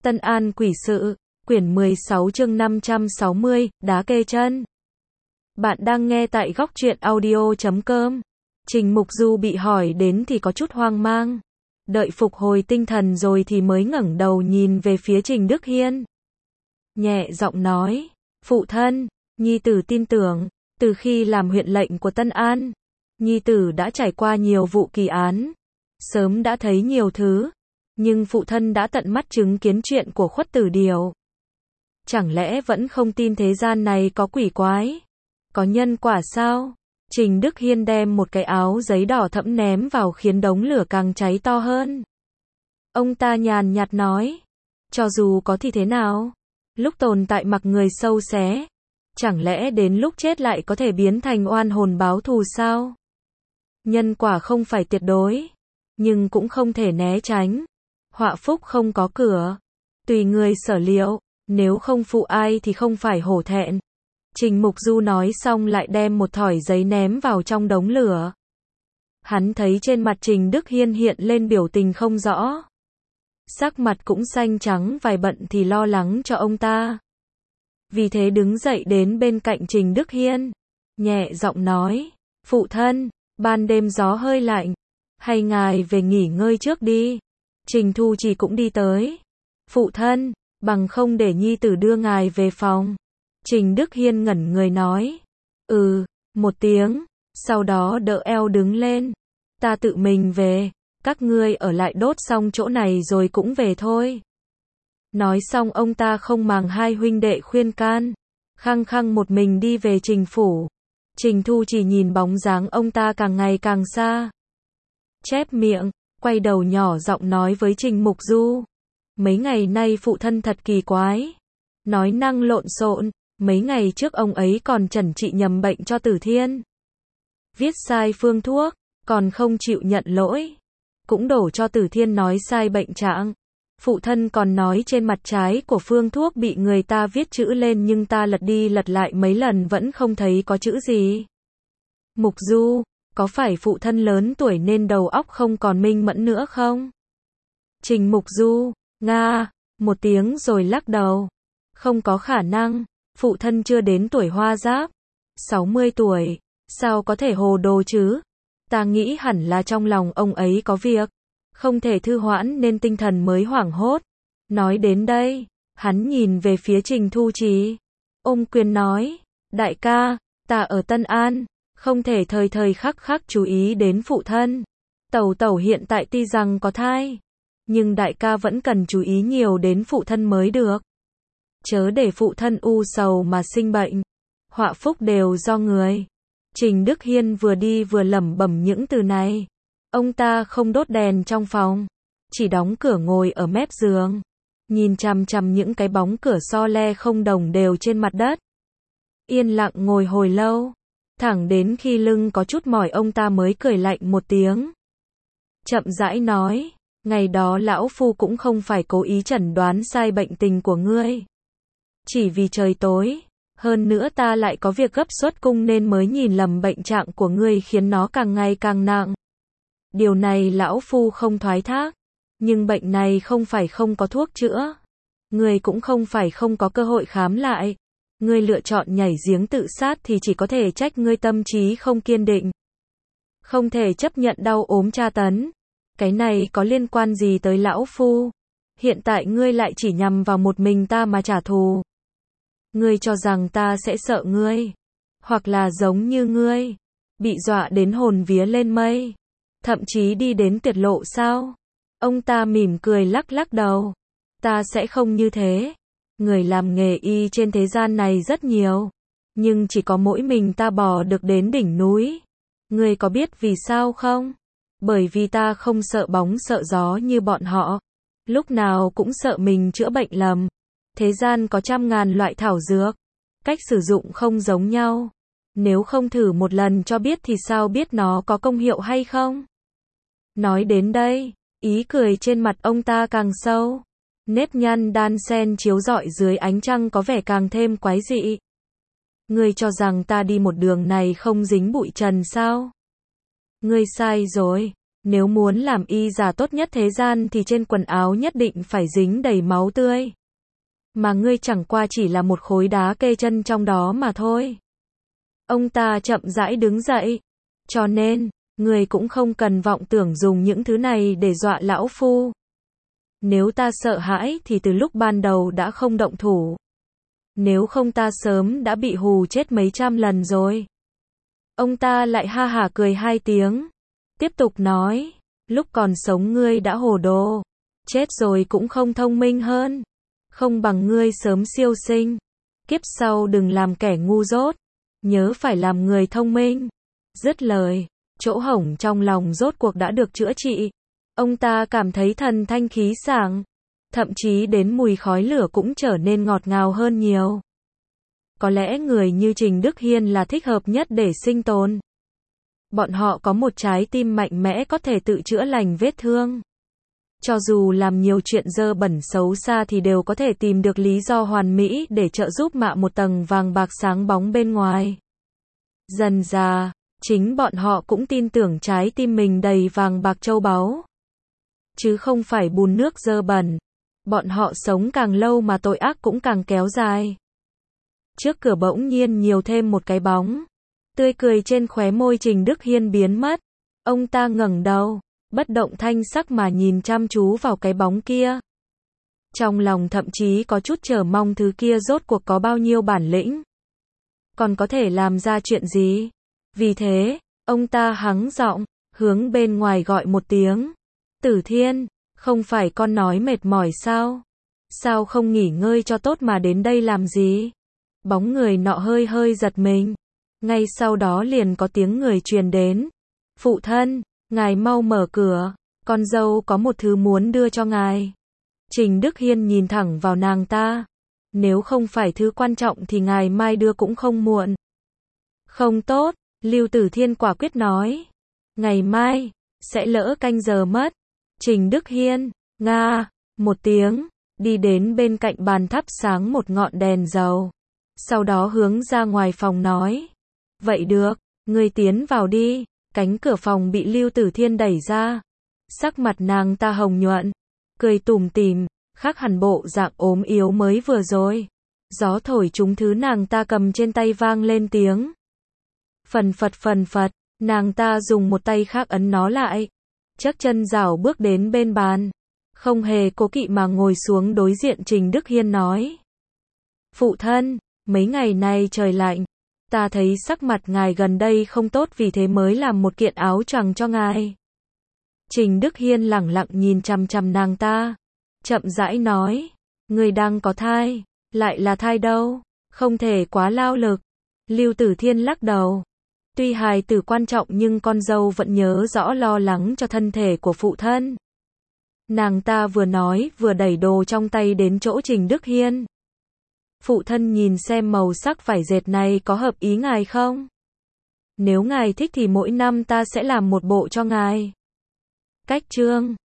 Tân An Quỷ Sự, quyển 16 chương 560, đá kê chân. Bạn đang nghe tại góc truyện audio.com. Trình Mục Du bị hỏi đến thì có chút hoang mang. Đợi phục hồi tinh thần rồi thì mới ngẩng đầu nhìn về phía Trình Đức Hiên. Nhẹ giọng nói, phụ thân, nhi tử tin tưởng, từ khi làm huyện lệnh của Tân An, nhi tử đã trải qua nhiều vụ kỳ án, sớm đã thấy nhiều thứ, nhưng phụ thân đã tận mắt chứng kiến chuyện của Khuất Tử Điều. Chẳng lẽ vẫn không tin thế gian này có quỷ quái, có nhân quả sao? Trình Đức Hiên đem một cái áo giấy đỏ thẫm ném vào khiến đống lửa càng cháy to hơn. Ông ta nhàn nhạt nói, cho dù có thì thế nào? Lúc tồn tại mặc người sâu xé, chẳng lẽ đến lúc chết lại có thể biến thành oan hồn báo thù sao? Nhân quả không phải tuyệt đối, nhưng cũng không thể né tránh. Họa phúc không có cửa, tùy người sở liệu, nếu không phụ ai thì không phải hổ thẹn. Trình Mục Du nói xong lại đem một thỏi giấy ném vào trong đống lửa. Hắn thấy trên mặt Trình Đức Hiên hiện lên biểu tình không rõ. Sắc mặt cũng xanh trắng, vài bận thì lo lắng cho ông ta. Vì thế đứng dậy đến bên cạnh Trình Đức Hiên, nhẹ giọng nói, phụ thân, ban đêm gió hơi lạnh, hay ngài về nghỉ ngơi trước đi. Trình Thu Trì cũng đi tới. Phụ thân, bằng không để nhi tử đưa ngài về phòng. Trình Đức Hiên ngẩn người nói. Một tiếng, sau đó đỡ eo đứng lên. Ta tự mình về, các ngươi ở lại đốt xong chỗ này rồi cũng về thôi. Nói xong ông ta không màng hai huynh đệ khuyên can, khăng khăng một mình đi về Trình phủ. Trình Thu Trì nhìn bóng dáng ông ta càng ngày càng xa. Chép miệng, quay đầu nhỏ giọng nói với Trình Mục Du. Mấy ngày nay phụ thân thật kỳ quái. Nói năng lộn xộn, mấy ngày trước ông ấy còn chẩn trị nhầm bệnh cho Tử Thiên. Viết sai phương thuốc, còn không chịu nhận lỗi. Cũng đổ cho Tử Thiên nói sai bệnh trạng. Phụ thân còn nói trên mặt trái của phương thuốc bị người ta viết chữ lên nhưng ta lật đi lật lại mấy lần vẫn không thấy có chữ gì. Mục Du, có phải phụ thân lớn tuổi nên đầu óc không còn minh mẫn nữa không? Trình Mục Du, nga, một tiếng rồi lắc đầu. Không có khả năng, phụ thân chưa đến tuổi hoa giáp. 60 tuổi, sao có thể hồ đồ chứ? Ta nghĩ hẳn là trong lòng ông ấy có việc, không thể thư hoãn nên tinh thần mới hoảng hốt. Nói đến đây, hắn nhìn về phía Trình Thu Trì, ôm quyền nói, đại ca, ta ở Tân An, không thể thời thời khắc khắc chú ý đến phụ thân. Tẩu tẩu hiện tại tuy rằng có thai, nhưng đại ca vẫn cần chú ý nhiều đến phụ thân mới được. Chớ để phụ thân u sầu mà sinh bệnh. Họa phúc đều do người. Trình Đức Hiên vừa đi vừa lẩm bẩm những từ này. Ông ta không đốt đèn trong phòng, chỉ đóng cửa ngồi ở mép giường, nhìn chằm chằm những cái bóng cửa so le không đồng đều trên mặt đất. Yên lặng ngồi hồi lâu, thẳng đến khi lưng có chút mỏi ông ta mới cười lạnh một tiếng. Chậm rãi nói, ngày đó lão phu cũng không phải cố ý chẩn đoán sai bệnh tình của ngươi. Chỉ vì trời tối, hơn nữa ta lại có việc gấp xuất cung nên mới nhìn lầm bệnh trạng của ngươi khiến nó càng ngày càng nặng. Điều này lão phu không thoái thác, nhưng bệnh này không phải không có thuốc chữa. Ngươi cũng không phải không có cơ hội khám lại. Ngươi lựa chọn nhảy giếng tự sát thì chỉ có thể trách ngươi tâm trí không kiên định. Không thể chấp nhận đau ốm tra tấn. Cái này có liên quan gì tới lão phu? Hiện tại ngươi lại chỉ nhằm vào một mình ta mà trả thù. Ngươi cho rằng ta sẽ sợ ngươi, hoặc là giống như ngươi, bị dọa đến hồn vía lên mây, thậm chí đi đến tuyệt lộ sao? Ông ta mỉm cười lắc lắc đầu. Ta sẽ không như thế. Người làm nghề y trên thế gian này rất nhiều, nhưng chỉ có mỗi mình ta bò được đến đỉnh núi. Ngươi có biết vì sao không? Bởi vì ta không sợ bóng sợ gió như bọn họ, lúc nào cũng sợ mình chữa bệnh lầm. Thế gian có trăm ngàn loại thảo dược, cách sử dụng không giống nhau. Nếu không thử một lần cho biết thì sao biết nó có công hiệu hay không? Nói đến đây, ý cười trên mặt ông ta càng sâu. Nếp nhăn đan xen chiếu rọi dưới ánh trăng có vẻ càng thêm quái dị. Ngươi cho rằng ta đi một đường này không dính bụi trần sao? Ngươi sai rồi. Nếu muốn làm y giả tốt nhất thế gian thì trên quần áo nhất định phải dính đầy máu tươi. Mà ngươi chẳng qua chỉ là một khối đá kê chân trong đó mà thôi. Ông ta chậm rãi đứng dậy. Cho nên, ngươi cũng không cần vọng tưởng dùng những thứ này để dọa lão phu. Nếu ta sợ hãi thì từ lúc ban đầu đã không động thủ. Nếu không ta sớm đã bị hù chết mấy trăm lần rồi. Ông ta lại ha hả cười hai tiếng. Tiếp tục nói, lúc còn sống ngươi đã hồ đồ. Chết rồi cũng không thông minh hơn. Không bằng ngươi sớm siêu sinh. Kiếp sau đừng làm kẻ ngu dốt. Nhớ phải làm người thông minh. Dứt lời, chỗ hổng trong lòng rốt cuộc đã được chữa trị. Ông ta cảm thấy thần thanh khí sảng. Thậm chí đến mùi khói lửa cũng trở nên ngọt ngào hơn nhiều. Có lẽ người như Trình Đức Hiên là thích hợp nhất để sinh tồn. Bọn họ có một trái tim mạnh mẽ có thể tự chữa lành vết thương. Cho dù làm nhiều chuyện dơ bẩn xấu xa thì đều có thể tìm được lý do hoàn mỹ để trợ giúp mạ một tầng vàng bạc sáng bóng bên ngoài. Dần dà, chính bọn họ cũng tin tưởng trái tim mình đầy vàng bạc châu báu. Chứ không phải bùn nước dơ bẩn. Bọn họ sống càng lâu mà tội ác cũng càng kéo dài. Trước cửa bỗng nhiên nhiều thêm một cái bóng. Tươi cười trên khóe môi Trình Đức Hiên biến mất. Ông ta ngẩng đầu, bất động thanh sắc mà nhìn chăm chú vào cái bóng kia. Trong lòng thậm chí có chút chờ mong thứ kia rốt cuộc có bao nhiêu bản lĩnh. Còn có thể làm ra chuyện gì? Vì thế, ông ta hắng giọng, hướng bên ngoài gọi một tiếng. Tử Thiên, không phải con nói mệt mỏi sao? Sao không nghỉ ngơi cho tốt mà đến đây làm gì? Bóng người nọ hơi hơi giật mình. Ngay sau đó liền có tiếng người truyền đến. Phụ thân, ngài mau mở cửa, con dâu có một thứ muốn đưa cho ngài. Trình Đức Hiên nhìn thẳng vào nàng ta. Nếu không phải thứ quan trọng thì ngài mai đưa cũng không muộn. Không tốt, Lưu Tử Thiên quả quyết nói. Ngày mai, sẽ lỡ canh giờ mất. Trình Đức Hiên, nga, một tiếng, đi đến bên cạnh bàn thắp sáng một ngọn đèn dầu. Sau đó hướng ra ngoài phòng nói. Vậy được, ngươi tiến vào đi. Cánh cửa phòng bị Lưu Tử Thiên đẩy ra. Sắc mặt nàng ta hồng nhuận, cười tủm tỉm, khác hẳn bộ dạng ốm yếu mới vừa rồi. Gió thổi trúng thứ nàng ta cầm trên tay vang lên tiếng. Phần phật, nàng ta dùng một tay khác ấn nó lại. Chắc chân rảo bước đến bên bàn. Không hề cố kỵ mà ngồi xuống đối diện Trình Đức Hiên nói. Phụ thân, mấy ngày nay trời lạnh. Ta thấy sắc mặt ngài gần đây không tốt vì thế mới làm một kiện áo choàng cho ngài. Trình Đức Hiên lẳng lặng nhìn chằm chằm nàng ta. Chậm rãi nói. Người đang có thai. Lại là thai đâu. Không thể quá lao lực. Lưu Tử Thiên lắc đầu. Tuy hài tử quan trọng nhưng con dâu vẫn nhớ rõ lo lắng cho thân thể của phụ thân. Nàng ta vừa nói vừa đẩy đồ trong tay đến chỗ Trình Đức Hiên. Phụ thân nhìn xem màu sắc vải dệt này có hợp ý ngài không? Nếu ngài thích thì mỗi năm ta sẽ làm một bộ cho ngài. Cách chương